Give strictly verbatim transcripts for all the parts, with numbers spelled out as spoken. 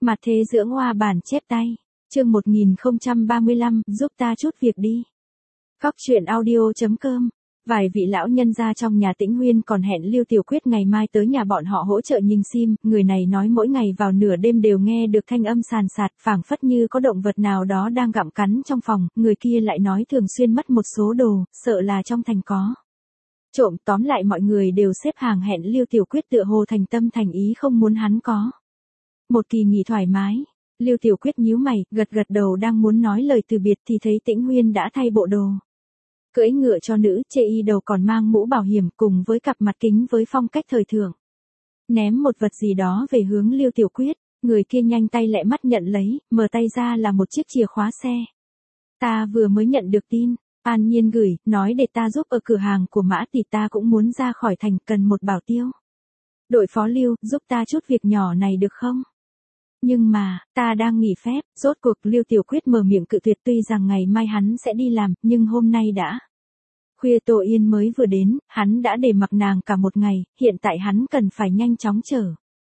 Mặt thế dưỡng hoa bản chép tay. Chương một nghìn không trăm ba mươi lăm, giúp ta chút việc đi. Cóc truyện audio chấm com. Vài vị lão nhân gia trong nhà Tĩnh Huyên còn hẹn Lưu Tiểu Quyết ngày mai tới nhà bọn họ hỗ trợ nhìn sim, người này nói mỗi ngày vào nửa đêm đều nghe được thanh âm sàn sạt, phảng phất như có động vật nào đó đang gặm cắn trong phòng, người kia lại nói thường xuyên mất một số đồ, sợ là trong thành có trộm, tóm lại mọi người đều xếp hàng hẹn Lưu Tiểu Quyết tựa hồ thành tâm thành ý không muốn hắn có một kỳ nghỉ thoải mái. Lưu Tiểu Quyết nhíu mày, gật gật đầu đang muốn nói lời từ biệt thì thấy Tĩnh Huyên đã thay bộ đồ cưỡi ngựa cho nữ, chê y đầu còn mang mũ bảo hiểm cùng với cặp mặt kính với phong cách thời thượng. Ném một vật gì đó về hướng Lưu Tiểu Quyết, người kia nhanh tay lẹ mắt nhận lấy, mở tay ra là một chiếc chìa khóa xe. Ta vừa mới nhận được tin, An Nhiên gửi, nói để ta giúp ở cửa hàng của Mã thì ta cũng muốn ra khỏi thành, cần một bảo tiêu. Đội phó Lưu, giúp ta chút việc nhỏ này được không? Nhưng mà, ta đang nghỉ phép, rốt cuộc Lưu Tiểu Quyết mở miệng cự tuyệt tuy rằng ngày mai hắn sẽ đi làm, nhưng hôm nay đã khuya Tô Yên mới vừa đến, hắn đã để mặc nàng cả một ngày, hiện tại hắn cần phải nhanh chóng trở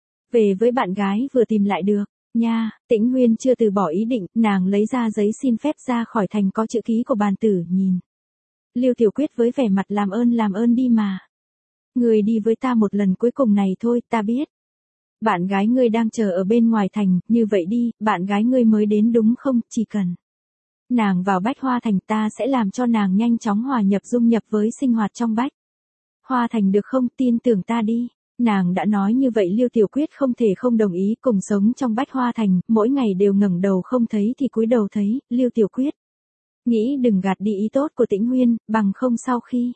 về với bạn gái vừa tìm lại được. Nha, Tĩnh Huyên chưa từ bỏ ý định, nàng lấy ra giấy xin phép ra khỏi thành có chữ ký của bàn tử nhìn Lưu Tiểu Quyết với vẻ mặt làm ơn làm ơn đi mà. Người đi với ta một lần cuối cùng này thôi, ta biết. Bạn gái ngươi đang chờ ở bên ngoài thành, như vậy đi, bạn gái ngươi mới đến đúng không, chỉ cần nàng vào Bách Hoa Thành ta sẽ làm cho nàng nhanh chóng hòa nhập dung nhập với sinh hoạt trong Bách Hoa Thành được không, tin tưởng ta đi. Nàng đã nói như vậy Lưu Tiểu Quyết không thể không đồng ý, cùng sống trong Bách Hoa Thành, mỗi ngày đều ngẩng đầu không thấy thì cúi đầu thấy, Lưu Tiểu Quyết nghĩ đừng gạt đi ý tốt của Tĩnh Huyên, bằng không sau khi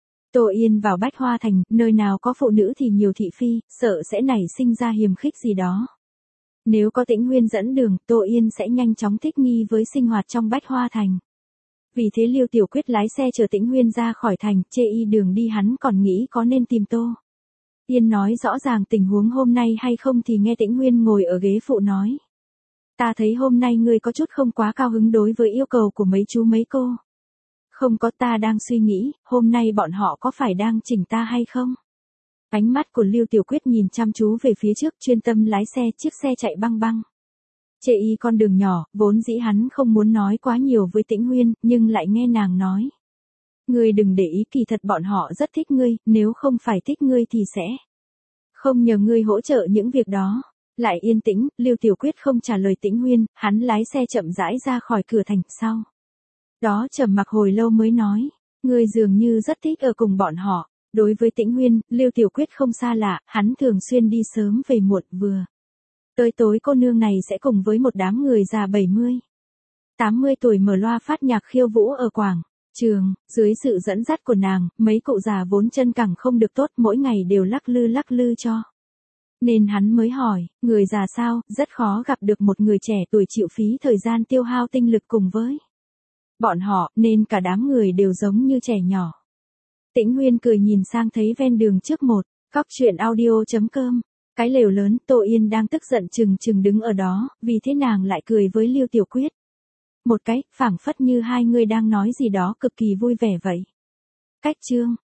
Tô Yên vào Bách Hoa Thành, nơi nào có phụ nữ thì nhiều thị phi, sợ sẽ nảy sinh ra hiềm khích gì đó. Nếu có Tĩnh Huyên dẫn đường, Tô Yên sẽ nhanh chóng thích nghi với sinh hoạt trong Bách Hoa Thành. Vì thế Lưu Tiểu Quyết lái xe chở Tĩnh Huyên ra khỏi thành, chê y đường đi hắn còn nghĩ có nên tìm Tô Yên nói rõ ràng tình huống hôm nay hay không thì nghe Tĩnh Huyên ngồi ở ghế phụ nói. Ta thấy hôm nay ngươi có chút không quá cao hứng đối với yêu cầu của mấy chú mấy cô. Không có, ta đang suy nghĩ, hôm nay bọn họ có phải đang chỉnh ta hay không? Ánh mắt của Lưu Tiểu Quyết nhìn chăm chú về phía trước, chuyên tâm lái xe, chiếc xe chạy băng băng. Chê y con đường nhỏ, vốn dĩ hắn không muốn nói quá nhiều với Tĩnh Huyên, nhưng lại nghe nàng nói. Ngươi đừng để ý, kỳ thật bọn họ rất thích ngươi, nếu không phải thích ngươi thì sẽ không nhờ ngươi hỗ trợ những việc đó. Lại yên tĩnh, Lưu Tiểu Quyết không trả lời Tĩnh Huyên, hắn lái xe chậm rãi ra khỏi cửa thành, sau đó trầm mặc hồi lâu mới nói, ngươi dường như rất thích ở cùng bọn họ. Đối với Tĩnh Huyên, Lưu Tiểu Quyết không xa lạ, hắn thường xuyên đi sớm về muộn, vừa tới tối cô nương này sẽ cùng với một đám người già bảy mươi, tám mươi tuổi mở loa phát nhạc khiêu vũ ở quảng trường, dưới sự dẫn dắt của nàng, mấy cụ già vốn chân cẳng không được tốt mỗi ngày đều lắc lư lắc lư cho. Nên hắn mới hỏi, người già sao, rất khó gặp được một người trẻ tuổi chịu phí thời gian tiêu hao tinh lực cùng với bọn họ, nên cả đám người đều giống như trẻ nhỏ. Tĩnh Huyên cười nhìn sang thấy ven đường trước một, cóc truyện audio chấm com, cái lều lớn, Tô Yên đang tức giận chừng chừng đứng ở đó, vì thế nàng lại cười với Lưu Tiểu Quyết. Một cái, phảng phất như hai người đang nói gì đó cực kỳ vui vẻ vậy. Cách chương